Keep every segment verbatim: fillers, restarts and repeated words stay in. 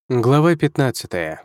Глава пятнадцатая.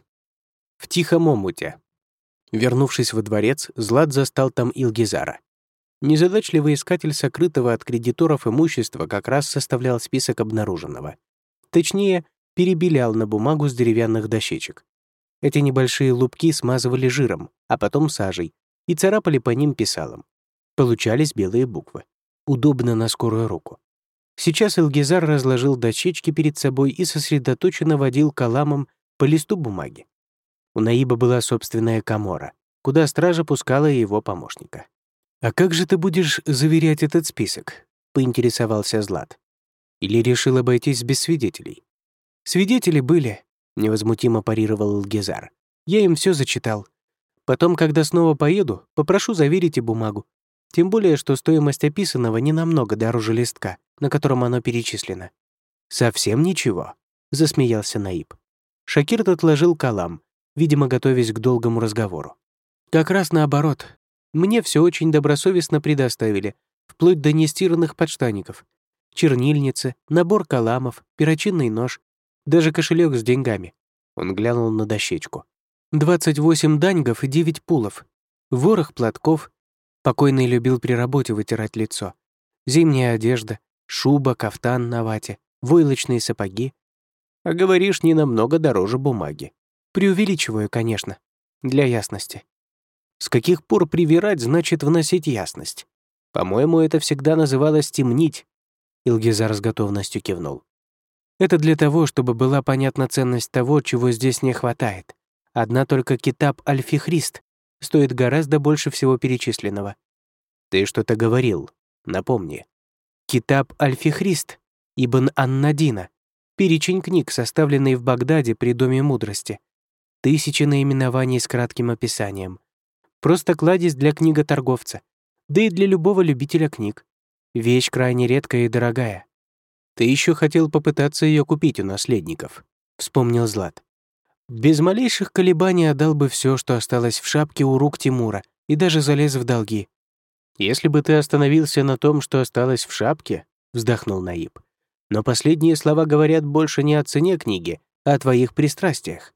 В тихом омуте. Вернувшись во дворец, Злат застал там Илгизара. Незадачливый искатель сокрытого от кредиторов имущества как раз составлял список обнаруженного. Точнее, перебелял на бумагу с деревянных дощечек. Эти небольшие лупки смазывали жиром, а потом сажей, и царапали по ним писалом. Получались белые буквы. Удобно на скорую руку. Сейчас Илгизар разложил дощечки перед собой и сосредоточенно водил каламом по листу бумаги. У Наиба была собственная камора, куда стража пускала его помощника. «А как же ты будешь заверять этот список?» — поинтересовался Злат. «Или решил обойтись без свидетелей?» «Свидетели были», — невозмутимо парировал Илгизар. «Я им все зачитал. Потом, когда снова поеду, попрошу заверить и бумагу. Тем более, что стоимость описанного не намного дороже листка, на котором оно перечислено». «Совсем ничего», — засмеялся Наиб. Шакирт отложил калам, видимо, готовясь к долгому разговору. «Как раз наоборот. Мне все очень добросовестно предоставили, вплоть до нестиранных подштаников. Чернильницы, набор каламов, перочинный нож, даже кошелек с деньгами». Он глянул на дощечку. «двадцать восемь даньгов и девять пулов. Ворох платков». Покойный любил при работе вытирать лицо. Зимняя одежда, шуба, кафтан на вате, войлочные сапоги. А говоришь, не намного дороже бумаги. Преувеличиваю, конечно, для ясности. С каких пор привирать значит вносить ясность? По-моему, это всегда называлось темнить. Илгизар с готовностью кивнул. Это для того, чтобы была понятна ценность того, чего здесь не хватает. Одна только китаб Аль-Фихрист стоит гораздо больше всего перечисленного. Ты что-то говорил, напомни. Китаб Аль-Фихрист, Ибн Ан-Надина, перечень книг, составленный в Багдаде при Доме мудрости. Тысячи наименований с кратким описанием. Просто кладезь для книготорговца, да и для любого любителя книг. Вещь крайне редкая и дорогая. Ты еще хотел попытаться ее купить у наследников, вспомнил Злат. Без малейших колебаний отдал бы все, что осталось в шапке у рук Тимура, и даже залез в долги. «Если бы ты остановился на том, что осталось в шапке», — вздохнул Наиб. «Но последние слова говорят больше не о цене книги, а о твоих пристрастиях».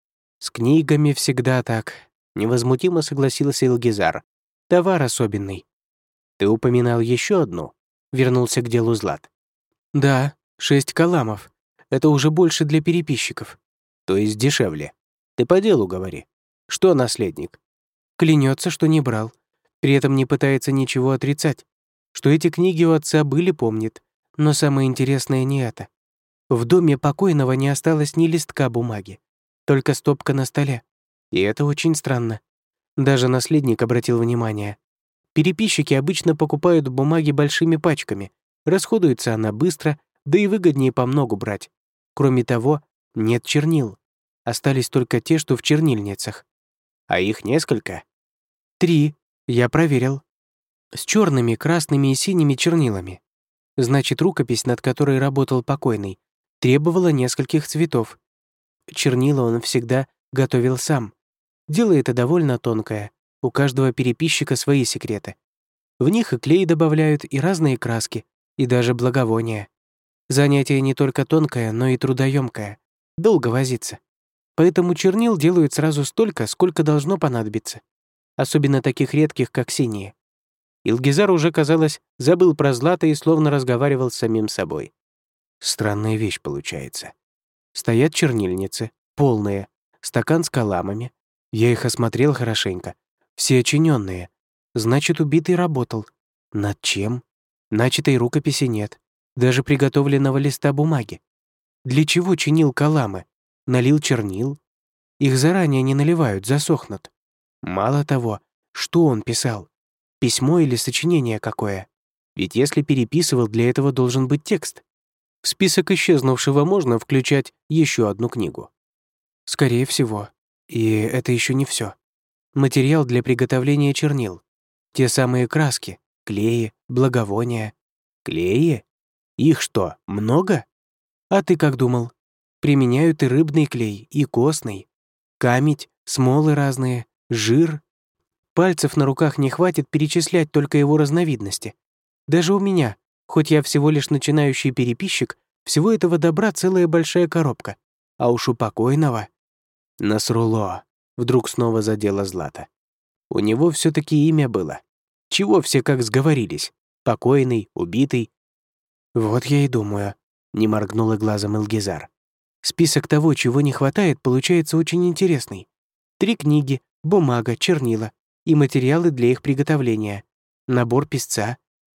«С книгами всегда так», — невозмутимо согласился Илгизар. «Товар особенный». «Ты упоминал еще одну?» — вернулся к делу Злат. «Да, шесть каламов. Это уже больше для переписчиков». То есть дешевле. Ты по делу говори. Что наследник? Клянется, что не брал. При этом не пытается ничего отрицать. Что эти книги у отца были, помнит. Но самое интересное не это. В доме покойного не осталось ни листка бумаги. Только стопка на столе. И это очень странно. Даже наследник обратил внимание. Переписчики обычно покупают бумаги большими пачками. Расходуется она быстро, да и выгоднее помногу брать. Кроме того, нет чернил. Остались только те, что в чернильницах. А их несколько? Три, я проверил. С черными, красными и синими чернилами. Значит, рукопись, над которой работал покойный, требовала нескольких цветов. Чернила он всегда готовил сам. Дело это довольно тонкое. У каждого переписчика свои секреты. В них и клей добавляют, и разные краски, и даже благовония. Занятие не только тонкое, но и трудоемкое. Долго возиться. Поэтому чернил делают сразу столько, сколько должно понадобиться. Особенно таких редких, как синие. Илгизар уже, казалось, забыл про Злата и словно разговаривал с самим собой. Странная вещь получается. Стоят чернильницы, полные, стакан с каламами. Я их осмотрел хорошенько. Все очиненные. Значит, убитый работал. Над чем? Начатой рукописи нет. Даже приготовленного листа бумаги. Для чего чинил каламы? Налил чернил? Их заранее не наливают, засохнут. Мало того, что он писал? Письмо или сочинение какое? Ведь если переписывал, для этого должен быть текст. В список исчезнувшего можно включать еще одну книгу. Скорее всего. И это еще не все. Материал для приготовления чернил. Те самые краски, клеи, благовония. Клеи? Их что, много? А ты как думал? Применяют и рыбный клей, и костный. Камедь, смолы разные, жир. Пальцев на руках не хватит перечислять только его разновидности. Даже у меня, хоть я всего лишь начинающий переписчик, всего этого добра целая большая коробка. А уж у покойного... Насрулло. Вдруг снова задела Злата. У него все-таки имя было. Чего все как сговорились? Покойный, убитый. Вот я и думаю, не моргнула глазом Илгизар. Список того, чего не хватает, получается очень интересный. Три книги, бумага, чернила и материалы для их приготовления. Набор писца.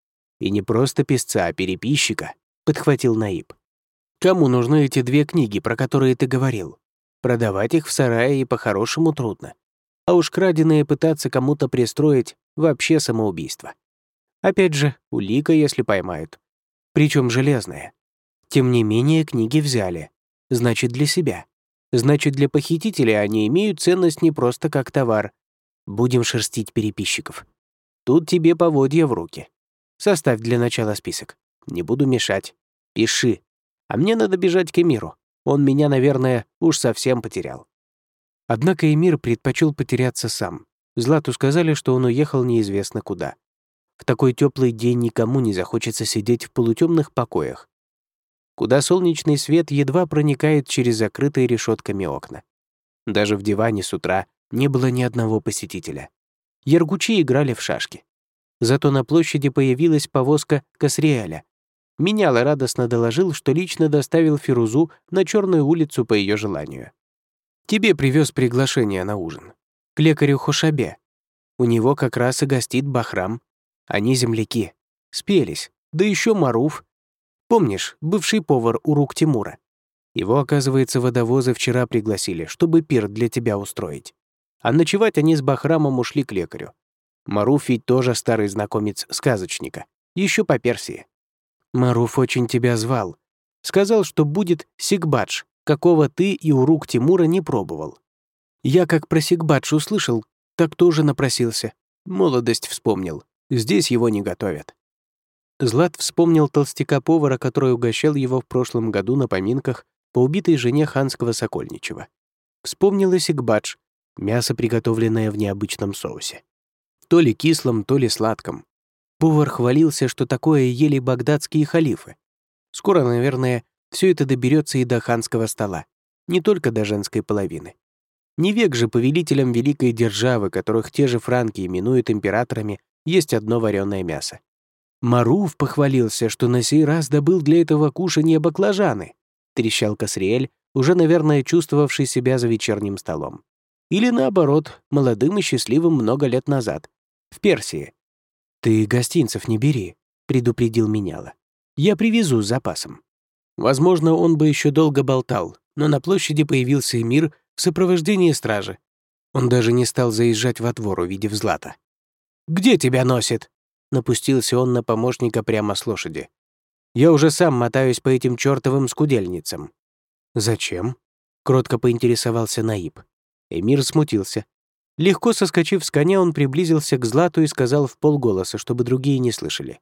И не просто писца, а переписчика, подхватил Наиб. Кому нужны эти две книги, про которые ты говорил? Продавать их в сарае и по-хорошему трудно. А уж краденые пытаться кому-то пристроить — вообще самоубийство. Опять же, улика, если поймают. Причем железная. Тем не менее, книги взяли. Значит, для себя. Значит, для похитителя они имеют ценность не просто как товар. Будем шерстить переписчиков. Тут тебе поводья в руки. Составь для начала список. Не буду мешать. Пиши. А мне надо бежать к Эмиру. Он меня, наверное, уж совсем потерял. Однако Эмир предпочел потеряться сам. Злату сказали, что он уехал неизвестно куда. В такой теплый день никому не захочется сидеть в полутемных покоях, куда солнечный свет едва проникает через закрытые решетками окна. Даже в диване с утра не было ни одного посетителя. Яргучи играли в шашки. Зато на площади появилась повозка Касриэля. Меняла радостно доложил, что лично доставил Фирузу на Черную улицу по ее желанию. «Тебе привез приглашение на ужин. К лекарю Хошабе. У него как раз и гостит Бахрам. Они земляки. Спелись. Да еще Маруф. Помнишь, бывший повар у рук Тимура? Его, оказывается, водовозы вчера пригласили, чтобы пир для тебя устроить. А ночевать они с Бахрамом ушли к лекарю. Маруф ведь тоже старый знакомец сказочника. Еще по Персии. Маруф очень тебя звал. Сказал, что будет сикбадж, какого ты и у рук Тимура не пробовал. Я как про сикбадж услышал, так тоже напросился. Молодость вспомнил. Здесь его не готовят. Злат вспомнил толстяка-повара, который угощал его в прошлом году на поминках по убитой жене ханского Сокольничева. Вспомнил и сикбадж, мясо, приготовленное в необычном соусе. То ли кислом, то ли сладком. Повар хвалился, что такое ели багдадские халифы. Скоро, наверное, все это доберется и до ханского стола, не только до женской половины. Не век же повелителям великой державы, которых те же франки именуют императорами, есть одно вареное мясо. Маруф похвалился, что на сей раз добыл для этого кушанья баклажаны, трещал Касриэль, уже, наверное, чувствовавший себя за вечерним столом. Или наоборот, молодым и счастливым много лет назад, в Персии. «Ты гостинцев не бери», — предупредил меняла. «Я привезу с запасом». Возможно, он бы еще долго болтал, но на площади появился эмир в сопровождении стражи. Он даже не стал заезжать во двор, увидев Злата. «Где тебя носит?» — напустился он на помощника прямо с лошади. «Я уже сам мотаюсь по этим чертовым скудельницам». «Зачем?» — кротко поинтересовался Наиб. Эмир смутился. Легко соскочив с коня, он приблизился к Злату и сказал вполголоса, чтобы другие не слышали.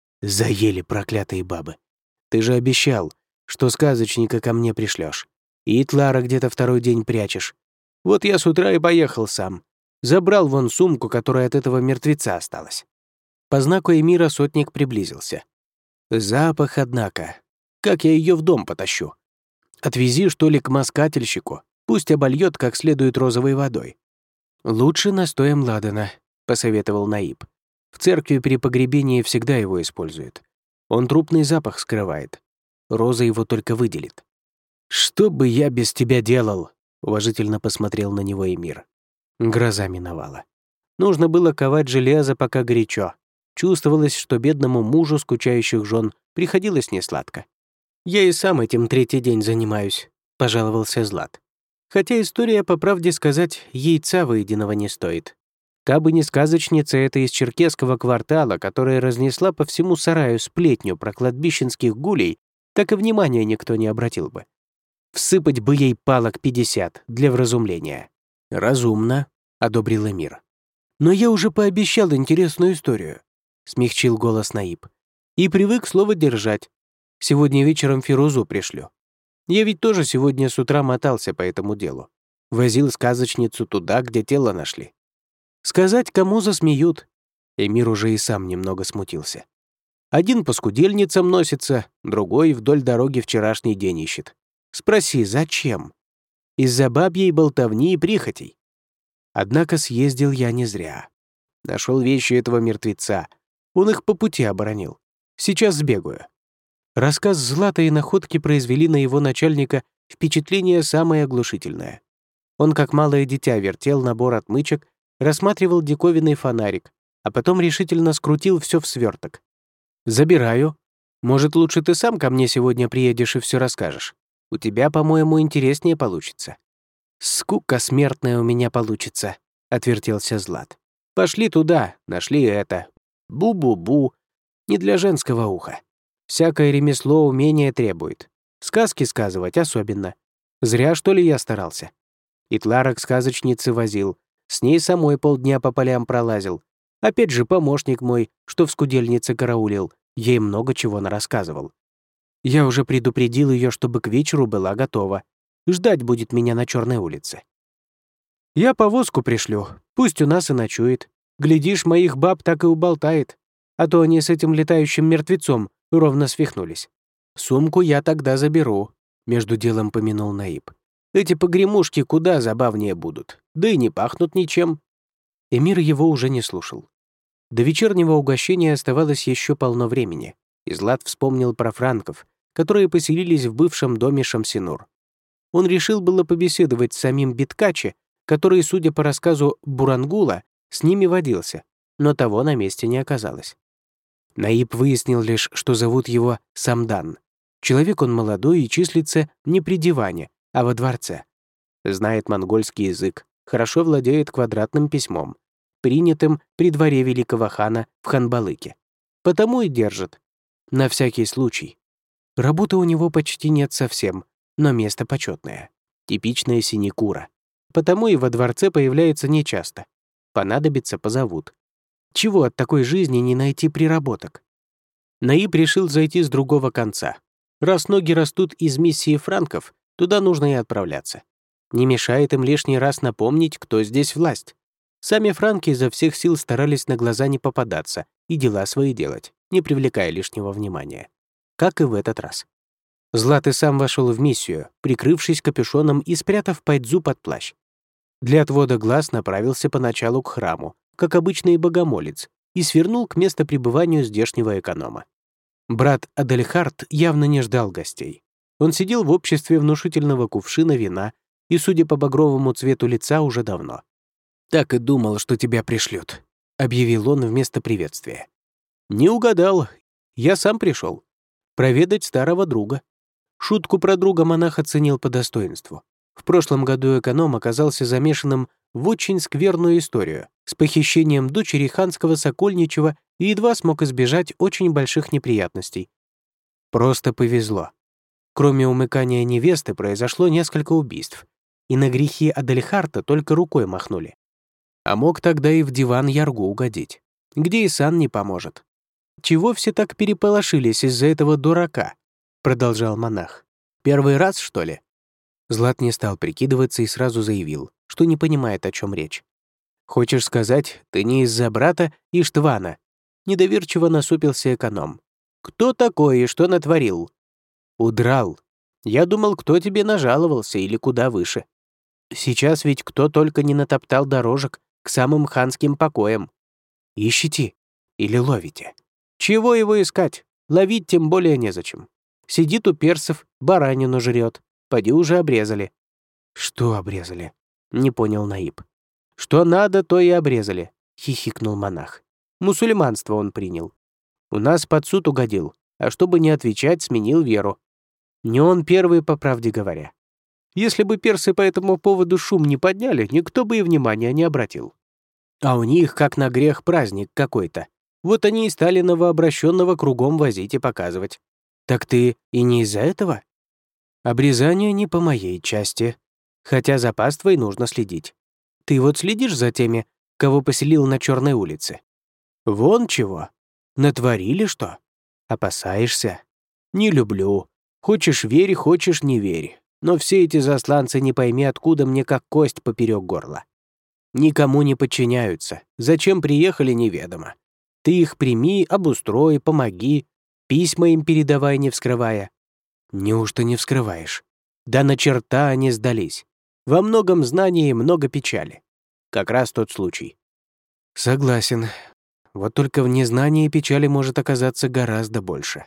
«Заели проклятые бабы. Ты же обещал, что сказочника ко мне пришлешь. И Итлара где-то второй день прячешь. Вот я с утра и поехал сам. Забрал вон сумку, которая от этого мертвеца осталась». По знаку эмира сотник приблизился. «Запах, однако. Как я ее в дом потащу? Отвези, что ли, к москательщику. Пусть обольет как следует розовой водой». «Лучше настоем ладана», — посоветовал Наиб. «В церкви при погребении всегда его используют. Он трупный запах скрывает. Роза его только выделит». «Что бы я без тебя делал?» — уважительно посмотрел на него эмир. Гроза миновала. Нужно было ковать железо, пока горячо. Чувствовалось, что бедному мужу скучающих жен приходилось несладко. «Я и сам этим третий день занимаюсь», — пожаловался Злат. Хотя история, по правде сказать, яйца выеденного не стоит. Кабы не сказочница эта из черкесского квартала, которая разнесла по всему сараю сплетню про кладбищенских гулей, так и внимания никто не обратил бы. Всыпать бы ей палок пятьдесят для вразумления. «Разумно», — одобрил эмир. «Но я уже пообещал интересную историю», — смягчил голос Наиб. «И привык слово держать. Сегодня вечером Фирузу пришлю. Я ведь тоже сегодня с утра мотался по этому делу. Возил сказочницу туда, где тело нашли. Сказать, кому засмеют». Эмир уже и сам немного смутился. Один по скудельницам носится, другой вдоль дороги вчерашний день ищет. Спроси, зачем? Из-за бабьей болтовни и прихотей. Однако съездил я не зря. Нашел вещи этого мертвеца. Он их по пути оборонил. Сейчас сбегаю. Рассказ Злата и находки произвели на его начальника впечатление самое оглушительное. Он, как малое дитя, вертел набор отмычек, рассматривал диковинный фонарик, а потом решительно скрутил все в сверток. «Забираю. Может, лучше ты сам ко мне сегодня приедешь и все расскажешь? У тебя, по-моему, интереснее получится». «Скука смертная у меня получится», — отвертелся Злат. «Пошли туда, нашли это. Бу-бу-бу. Не для женского уха. Всякое ремесло умение требует. Сказки сказывать особенно. Зря, что ли, я старался. И Тлара к сказочнице возил. С ней самой полдня по полям пролазил. Опять же помощник мой, что в скудельнице караулил, ей много чего нарассказывал. Я уже предупредил ее, чтобы к вечеру была готова. Ждать будет меня на Черной улице. Я повозку пришлю, пусть у нас и ночует. Глядишь, моих баб так и уболтает. А то они с этим летающим мертвецом ровно свихнулись. Сумку я тогда заберу, между делом помянул Наиб. Эти погремушки куда забавнее будут, да и не пахнут ничем. Эмир его уже не слушал. До вечернего угощения оставалось еще полно времени, и Злат вспомнил про франков, которые поселились в бывшем доме Шамсинур. Он решил было побеседовать с самим Биткачи, который, судя по рассказу Бурангула, с ними водился, но того на месте не оказалось. Наиб выяснил лишь, что зовут его Самдан. Человек он молодой и числится не при диване, а во дворце. Знает монгольский язык, хорошо владеет квадратным письмом, принятым при дворе великого хана в Ханбалыке. Потому и держит. На всякий случай. Работы у него почти нет совсем, но место почетное. Типичная синекура. Потому и во дворце появляется нечасто. Понадобится — позовут. Чего от такой жизни не найти приработок? Наиб решил зайти с другого конца. Раз ноги растут из миссии франков, туда нужно и отправляться. Не мешает им лишний раз напомнить, кто здесь власть. Сами франки изо всех сил старались на глаза не попадаться и дела свои делать, не привлекая лишнего внимания. Как и в этот раз. Злат и сам вошел в миссию, прикрывшись капюшоном и спрятав пайдзу под плащ. Для отвода глаз направился поначалу к храму, как обычный богомолец, и свернул к местопребыванию здешнего эконома. Брат Адельхард явно не ждал гостей. Он сидел в обществе внушительного кувшина вина и, судя по багровому цвету лица, уже давно. «Так и думал, что тебя пришлют», — объявил он вместо приветствия. «Не угадал. Я сам пришел. Проведать старого друга». Шутку про друга монах оценил по достоинству. В прошлом году эконом оказался замешанным в очень скверную историю с похищением дочери ханского Сокольничего и едва смог избежать очень больших неприятностей. Просто повезло. Кроме умыкания невесты произошло несколько убийств, и на грехи Адельхарта только рукой махнули. А мог тогда и в диван Яргу угодить, где и сан не поможет. «Чего все так переполошились из-за этого дурака?» — продолжал монах. «Первый раз, что ли?» Злат не стал прикидываться и сразу заявил, что не понимает, о чем речь. «Хочешь сказать, ты не из-за брата Иштвана?» Недоверчиво насупился эконом. «Кто такой и что натворил?» «Удрал. Я думал, кто тебе нажаловался или куда выше. Сейчас ведь кто только не натоптал дорожек к самым ханским покоям. Ищите или ловите? Чего его искать? Ловить тем более незачем. Сидит у персов, баранину жрет. Поди уже обрезали». «Что обрезали?» — не понял Наиб. «Что надо, то и обрезали», — хихикнул монах. «Мусульманство он принял. У нас под суд угодил, а чтобы не отвечать, сменил веру. Не он первый, по правде говоря. Если бы персы по этому поводу шум не подняли, никто бы и внимания не обратил. А у них, как на грех, праздник какой-то. Вот они и стали новообращенного кругом возить и показывать. Так ты и не из-за этого? Обрезание не по моей части. Хотя за паствой нужно следить. Ты вот следишь за теми, кого поселил на Черной улице? Вон чего. Натворили что? Опасаешься? Не люблю. Хочешь — верь, хочешь — не верь. Но все эти засланцы не пойми, откуда мне как кость поперек горла. Никому не подчиняются. Зачем приехали, неведомо. Ты их прими, обустрой, помоги. Письма им передавай, не вскрывая. Неужто не вскрываешь? Да на черта они сдались. Во многом знании много печали. Как раз тот случай. Согласен. Вот только в незнании печали может оказаться гораздо больше.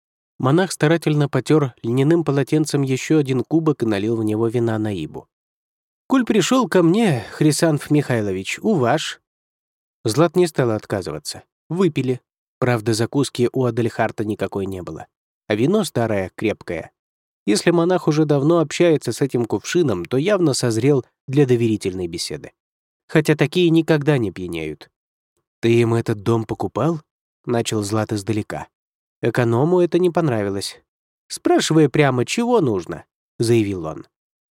Монах старательно потер льняным полотенцем еще один кубок и налил в него вина Наибу. «Коль пришел ко мне, Хрисанф Михайлович, уваж». Злат не стала отказываться. Выпили. Правда, закуски у Адельхарта никакой не было. А вино старое, крепкое. Если монах уже давно общается с этим кувшином, то явно созрел для доверительной беседы. Хотя такие никогда не пьянеют. «Ты им этот дом покупал?» — начал Злат издалека. Эконому это не понравилось. «Спрашивай прямо, чего нужно?» — заявил он.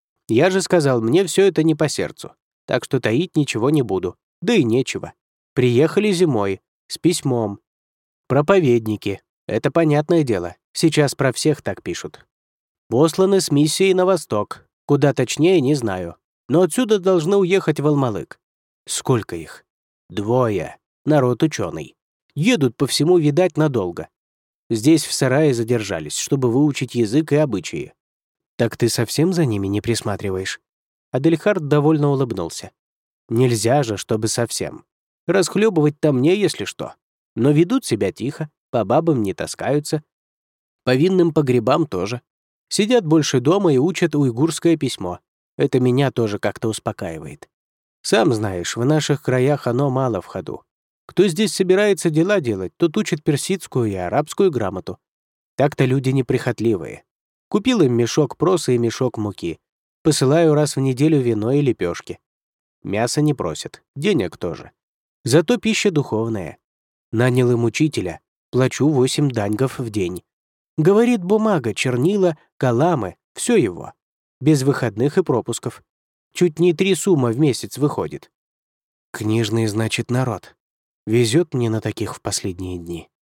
«Я же сказал, мне все это не по сердцу, так что таить ничего не буду. Да и нечего. Приехали зимой, с письмом. Проповедники. Это понятное дело. Сейчас про всех так пишут. Посланы с миссией на восток. Куда точнее, не знаю. Но отсюда должны уехать в Алмалык. Сколько их? Двое. Народ ученый. Едут по всему, видать, надолго. Здесь в сарае задержались, чтобы выучить язык и обычаи. Так ты совсем за ними не присматриваешь? Адельхард довольно улыбнулся. Нельзя же, чтобы совсем. Расхлебывать там мне, если что. Но ведут себя тихо, по бабам не таскаются. По винным погребам тоже. Сидят больше дома и учат уйгурское письмо. Это меня тоже как-то успокаивает. Сам знаешь, в наших краях оно мало в ходу. Кто здесь собирается дела делать, тот учит персидскую и арабскую грамоту. Так-то люди неприхотливые. Купил им мешок проса и мешок муки. Посылаю раз в неделю вино и лепешки. Мясо не просят, денег тоже. Зато пища духовная. Нанял им учителя, плачу восемь даньгов в день. Говорит, бумага, чернила, каламы, все его. Без выходных и пропусков. Чуть не три сумма в месяц выходит. Книжный, значит, народ. Везет мне на таких в последние дни.